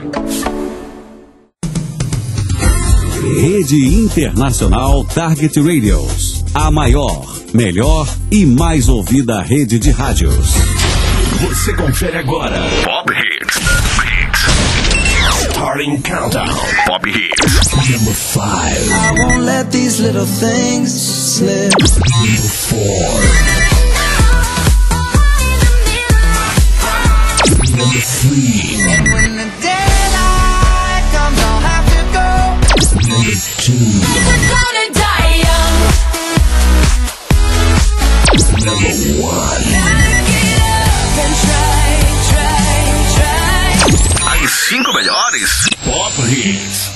Rede Internacional Target Radios. A maior, melhor e mais ouvida rede de rádios. Você confere agora Pop Hits. Starting Countdown. Pop Hits. Number 5. I won't let these little things slip. Number 4. Number 3. And when the daylight comes, I'll have to go. Number 2. It's gonna die young. Number 1. Get up and try. As 5 melhores Pop Hits.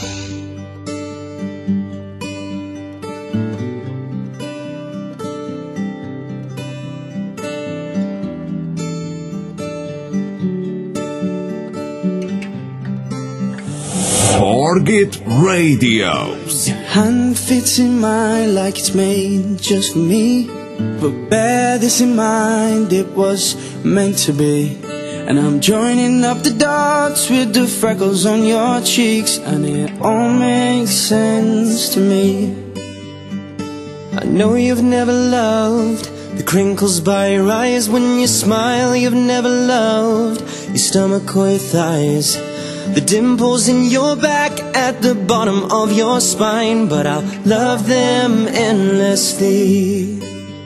Target Radios. Hand fits in mine like it's made just for me. But bear this in mind, it was meant to be. And I'm joining up the dots with the freckles on your cheeks, and it all makes sense to me. I know you've never loved the crinkles by your eyes when you smile. You've never loved your stomach or your thighs, the dimples in your back at the bottom of your spine. But I'll love them endlessly.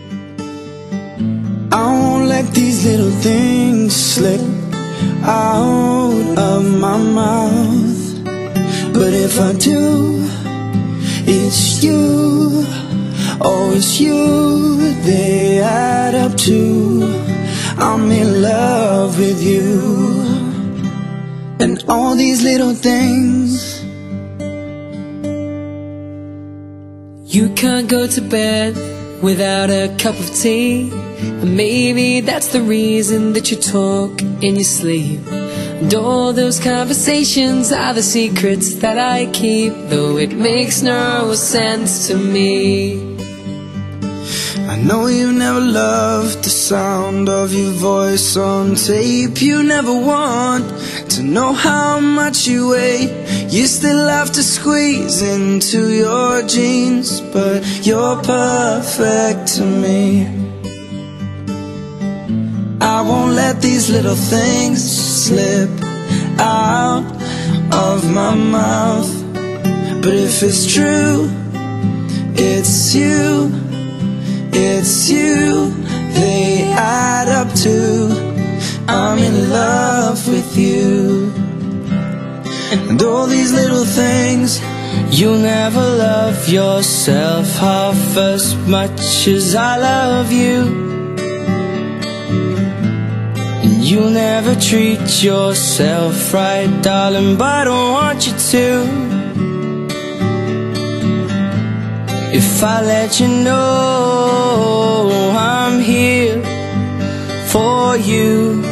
I won't let these little things slip out of my mouth. But if I do, it's you, oh it's you, they add up to I'm in love with you. And all these little things. You can't go to bed without a cup of tea, and maybe that's the reason that you talk in your sleep. And all those conversations are the secrets that I keep, though it makes no sense to me. I know you never loved the sound of your voice on tape. You never want to know how much you weigh. You still have to squeeze into your jeans, but you're perfect to me. I won't let these little things slip out of my mouth. But if it's true, it's you, it's you, they add up to I'm in love with you. And all these little things. You'll never love yourself half as much as I love you. You'll never treat yourself right, darling, but I don't want you to. If I let you know I'm here for you,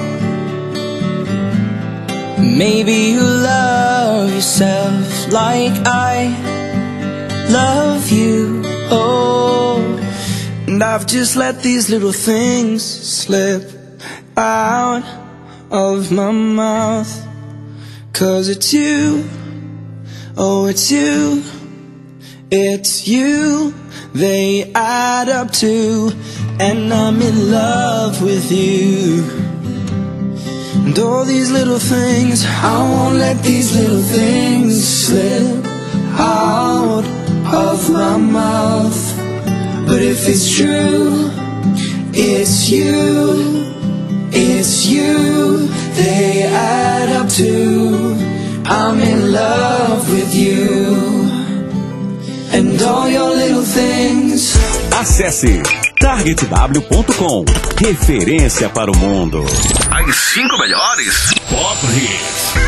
maybe you'll love yourself like I love you. Oh, and I've just let these little things slip out of my mouth. 'Cause it's you, oh it's you, it's you, they add up to, and I'm in love with you. And all these little things, I won't let these little things slip out of my mouth. But if it's true, it's you, it's you, they add up to I'm in love with you. And all your little things. Acesse targetw.com, referência para o mundo. As 5 melhores Pop Hits.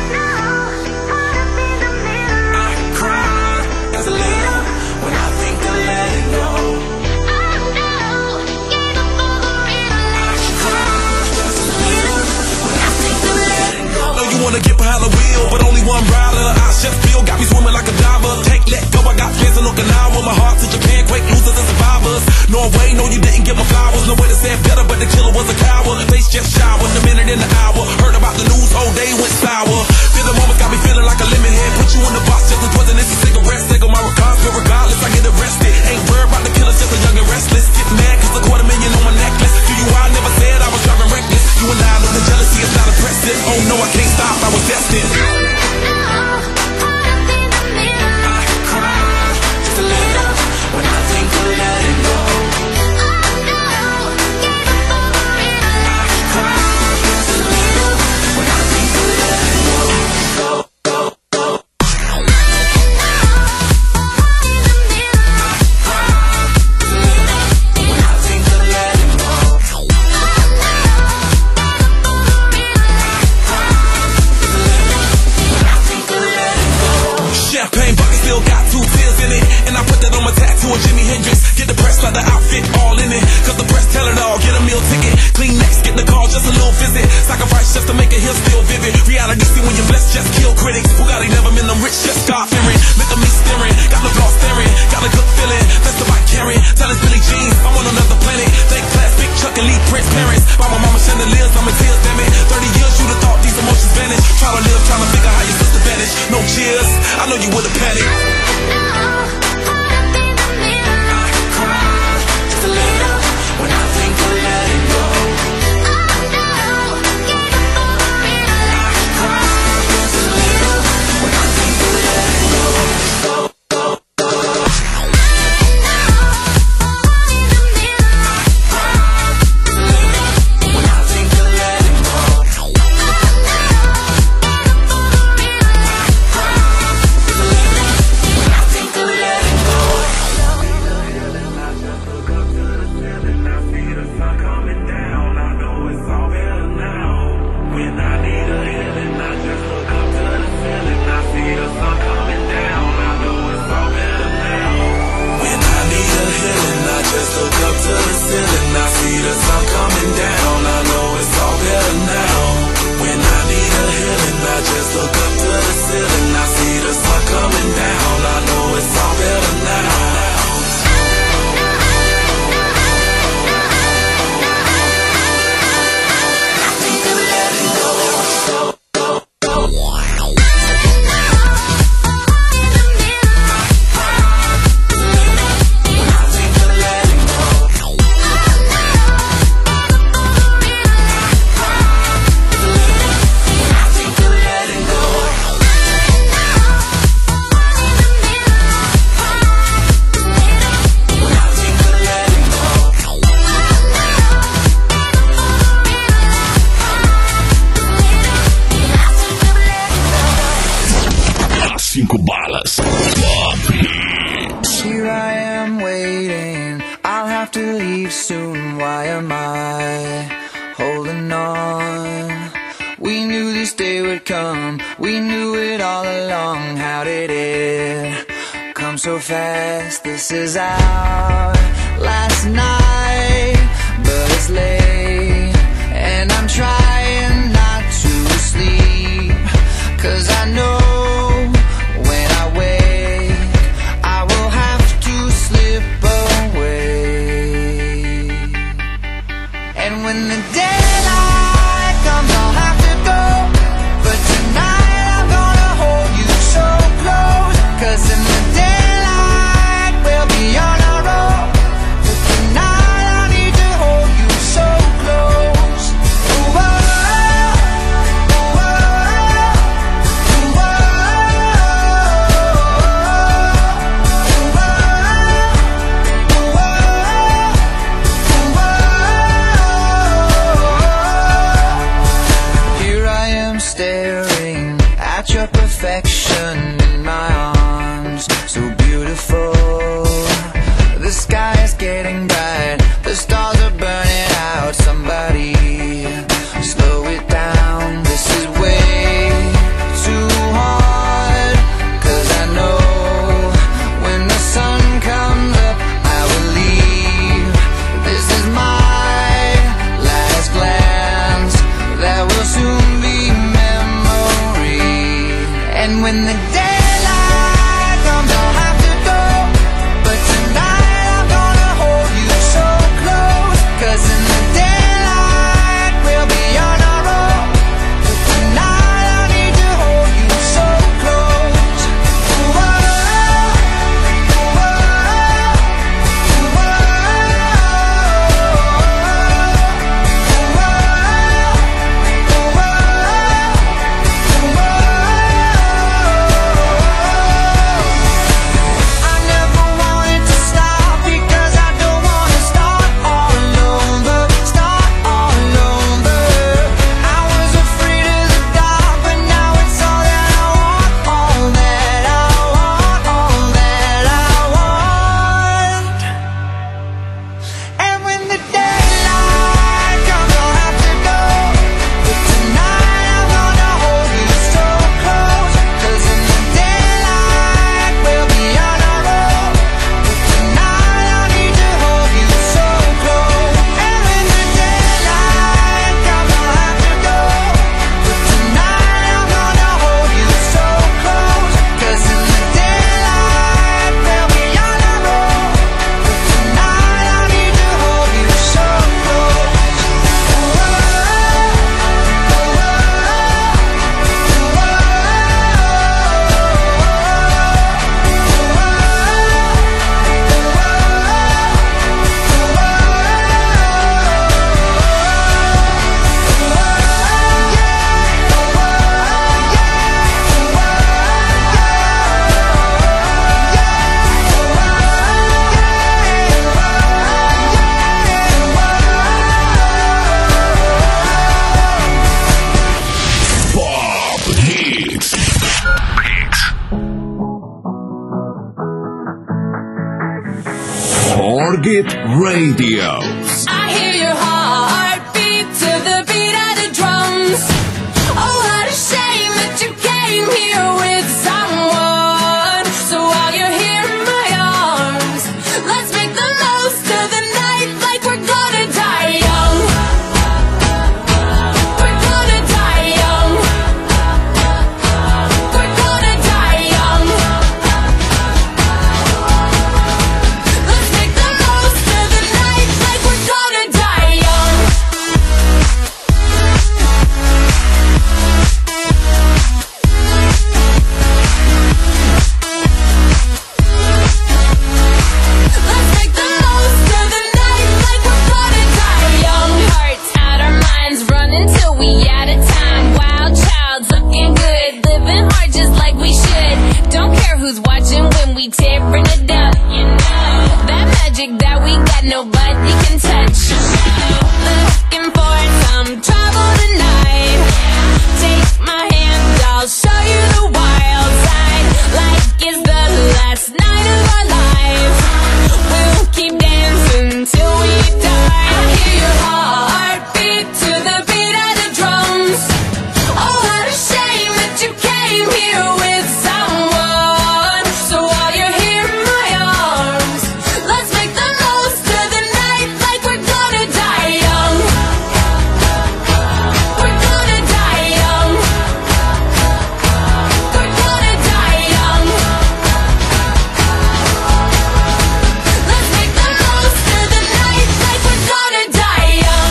Wanna get behind the wheel, but only one rider. I just feel got me swimming like a diver. Take, let go, I got plans in Okinawa. My heart to Japan, quake losers and survivors. Norway, no you didn't get my flowers. No way to say it better, but the killer was a coward. Face just showered, a minute in the hour. Heard about the news, whole day went sour. Feel the moment Oh no, I can't stop, I was destined. Here I am waiting, I'll have to leave soon. Why am I holding on? We knew this day would come, we knew it all along. How did it come so fast? This is our last night, but it's late, and I'm trying not to sleep, 'cause I know when I wake I will have to slip away. And when the daylight comes I'll have to go, but tonight I'm gonna hold you so close, 'cause in the daylight we'll be on our own, but tonight I need to hold you so close. Ooh, oh, ooh, oh, ooh, oh, ooh, oh. Here I am staring at your perfection in my arms, so beautiful. The sky is getting bright, the stars are burning out. Somebody slow it down, this is way too hard, 'cause I know when the sun comes up I will leave. This is my last glance, that will soon be memory. And when the daylight comes I'll have to go, but tonight I'm gonna hold you so close, 'cause in the daylight we'll be on our own, but tonight I need to hold you so close. Ooh, oh, ooh, oh, ooh, oh, ooh, oh, ooh, oh. Target Radios. I hear your heartbeat to the beat of the drums. Oh, what a shame that you came here with someone. So while you're here in my arms, let's make the most of the night like we're gonna die young. We're gonna die young. We're gonna die young. Let's make the most of the night like we're gonna die young. Let's make the most of the night like we're gonna die young. Hearts out our minds, running till we out of time. Wild child, looking good, living hard just like we should. Don't care who's watching when we tearing it up. You know that magic that we got, nobody can touch. Looking for some trouble tonight. Take my hand, I'll show you the wild side. Like it's the last night of our lives. We'll keep dancing till we die. I hear your heartbeat to the beat of the drums. Oh, what a shame that you came here with someone. So while you're here in my arms, let's make the most of the night like we're gonna die young. We're gonna die young. We're gonna die young. Let's make the most of the night like we're gonna die young.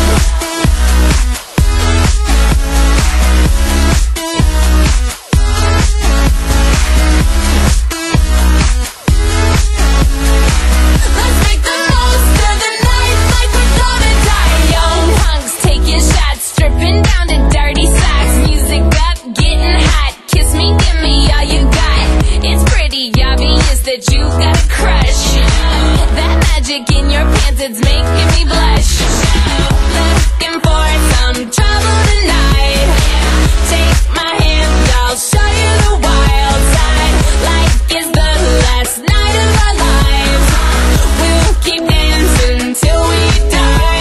Let's make the most of the night like we're gonna die young. Punks taking shots, stripping down to dirty socks. Music up, getting hot. Kiss me, give me all you got. It's pretty obvious that you got a crush. That magic in your pants, it's making me blush. Looking for some trouble tonight. Take my hand, I'll show you the wild side. Like it's the last night of our lives. We'll keep dancing till we die.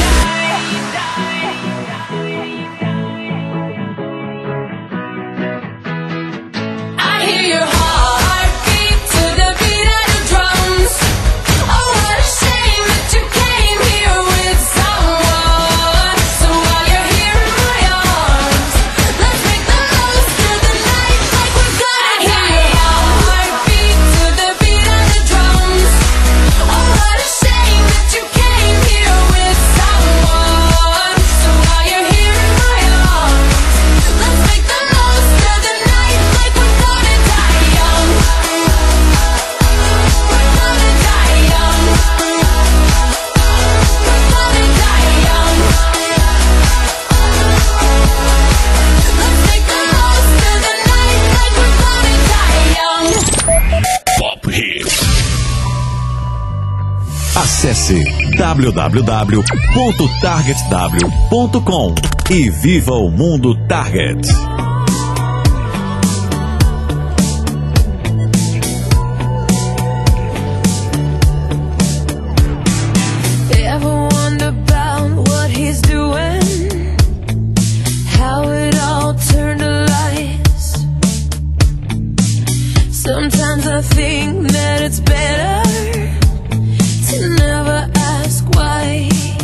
I hear your heartbeat to the beat of the drums. Oh, what a shame that you came here with someone. So while you're here in my arms, let's make the most of the night like we're gonna die. I hear your heartbeat to the beat of the drums. Oh, what a shame that you came here with someone. So while you're here in my arms, let's make the most of the night like we're gonna die young. We're gonna die young. We're gonna die young. Let's make the most of the night like we're gonna die young. Pop Hits. Acesse www.targetw.com e viva o mundo Target. Ever wonder about what he's doing? How it all turned to lies? Sometimes I think that it's better to never ask why.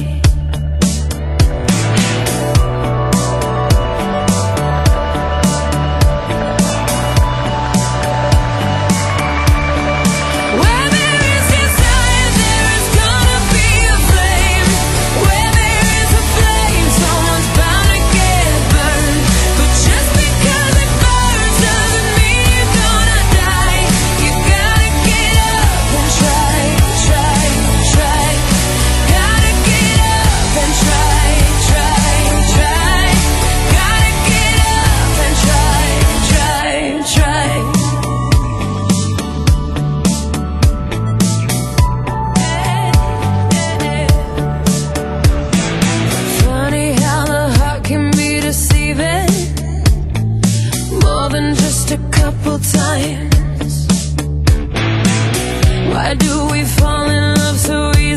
Where there is desire, there is gonna be a flame. Where there is a flame, someone's bound to get burned. But just because it burns doesn't mean you're gonna die. You gotta get up and try, try, try. Gotta get up and try, try, try. Gotta get up and try, try, try. Funny how the heart can be deceiving, more than just a couple times. Why do we fall in love so easily?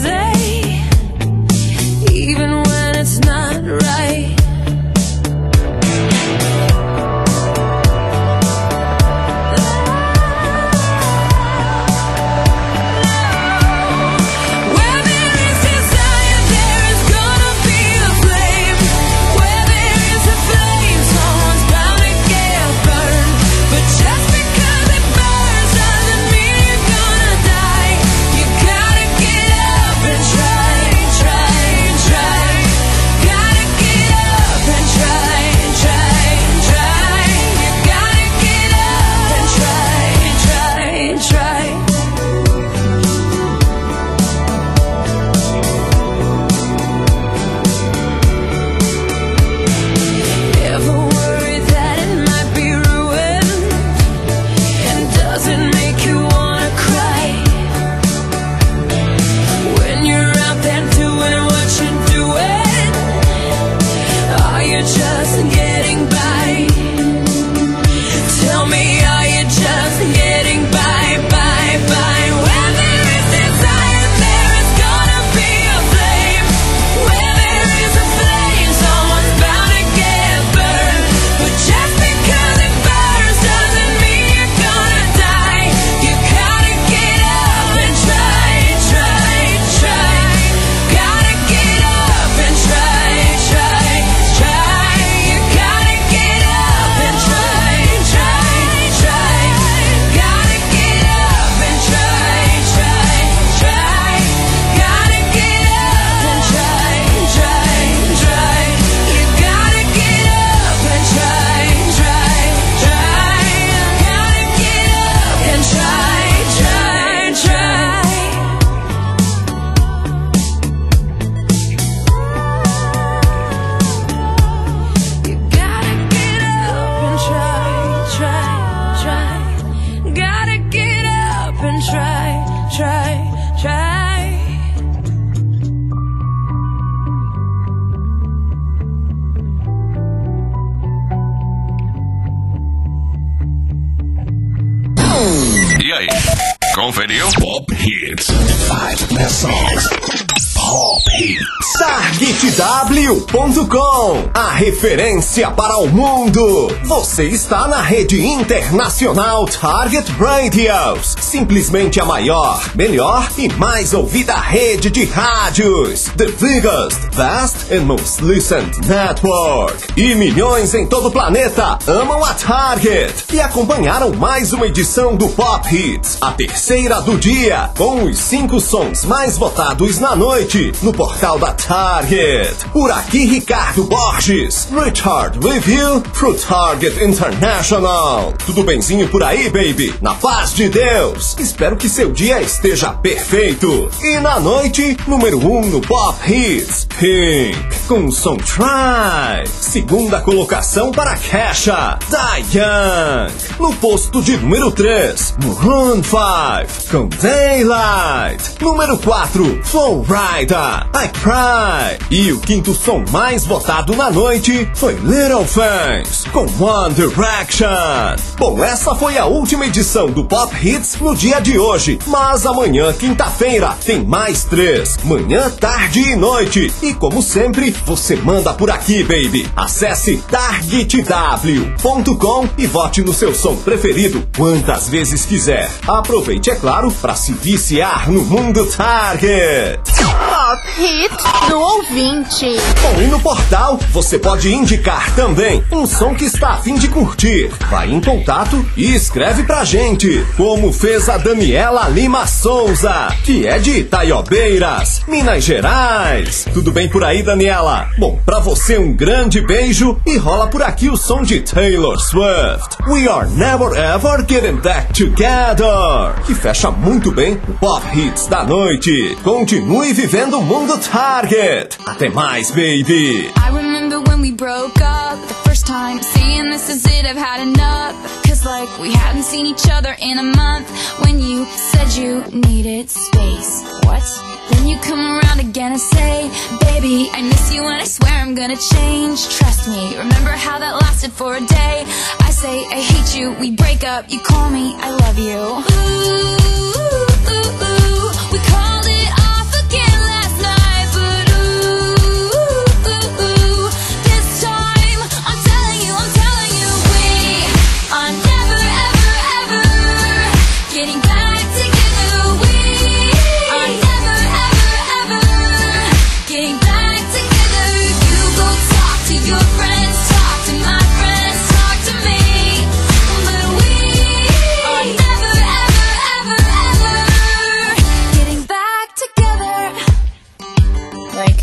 E aí? Conferiu? Pop Hits. 5 best songs. Pop Hits. TargetW.com, a referência para o mundo. Você está na rede internacional Target Radios, simplesmente a maior, melhor e mais ouvida rede de rádios. The biggest, best and most listened network. E milhões em todo o planeta amam a Target e acompanharam mais uma edição do Pop Hits, a terceira do dia, com os 5 sons mais votados na noite no portal da Target. Por aqui, Ricardo Borges, Richard Review pro Target International. Tudo benzinho por aí, baby? Na paz de Deus. Espero que seu dia esteja perfeito. E na noite, número 1 no Pop Hits, Pink, com o som Try. Segunda colocação para Kesha, Diane. No posto de número 3, Maroon 5, com Daylight. Número 4, Flowrider, I Cry. E o quinto som mais votado na noite foi Little Things, com One Direction. Bom, essa foi a última edição do Pop Hits no dia de hoje. Mas amanhã, quinta-feira, tem mais 3. Manhã, tarde e noite. E como sempre, você manda por aqui, baby. Acesse TargetW.com e vote no seu som preferido quantas vezes quiser. Aproveite, é claro, para se viciar no mundo Target. Pop Hits no ouvinte. Bom, e no portal você pode indicar também um som que está a fim de curtir. Vai em contato e escreve pra gente, como fez a Daniela Lima Souza, que é de Itaiobeiras, Minas Gerais. Tudo bem por aí, Daniela? Bom, pra você um grande beijo e rola por aqui o som de Taylor Swift, We Are Never Ever Getting Back Together, que fecha muito bem o Pop Hits da noite. Continue vivendo o mundo Target. Até mais, baby. I remember when we broke up the first time, saying this is it, I've had enough. Cause like we hadn't seen each other in a month. When you said you needed space, what? Then you come around again and say, baby, I miss you and I swear I'm gonna change. Trust me, remember how that lasted for a day? I say I hate you, we break up, you call me, I love you. Ooh, ooh, ooh, ooh. We called it off again last night, but ooh, ooh, ooh. This time I'm telling you, we are never, ever, ever getting back together. We are never, ever, ever getting back together. You go talk to your friends, talk to my friends, talk to me, but we are never, ever, ever, ever getting back together. Like,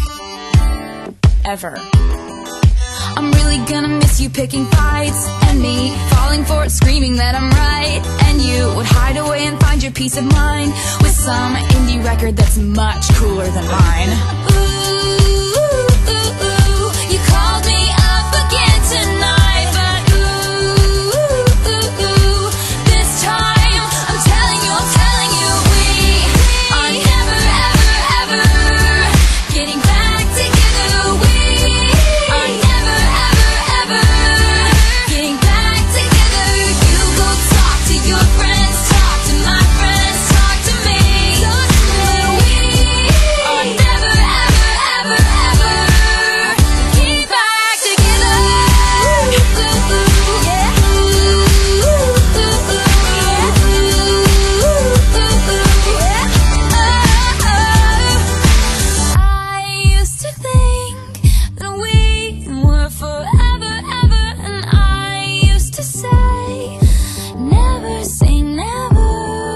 ever. I'm really gonna miss you picking fights, and me falling for it, screaming that I'm right. And you would hide away and find your peace of mind with some indie record that's much cooler than mine. Ooh, ooh, ooh. You called me up again tonight, but ooh, ooh, ooh. This time I'm telling you, we are never, ever, ever getting back together. We are never, ever, ever getting back together. You go talk to your friends, talk to my friends, talk to me, but we are never, ever, ever, ever getting back together. I used to think that we were forever, ever, and I used to say, never say never.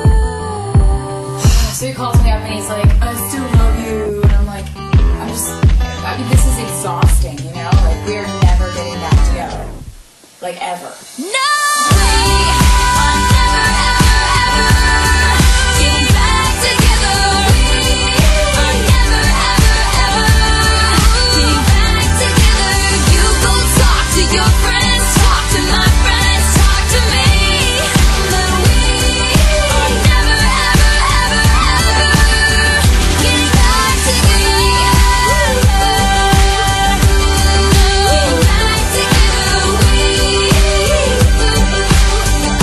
So he calls me up and he's like, I still love you. And I'm like, I mean, this is exhausting, you know? Like, we're never getting back together. Like, ever. No! We are never, ever, ever getting back together. We are never, ever, ever getting back together. You go talk to your friends, talk to my friends, talk to me, but we are never, ever, ever, ever getting back together. Getting back together. We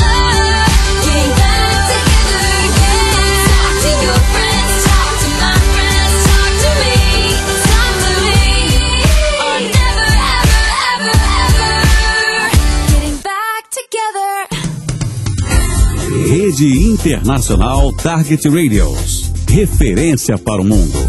Rede Internacional Target Radios. Referência para o mundo.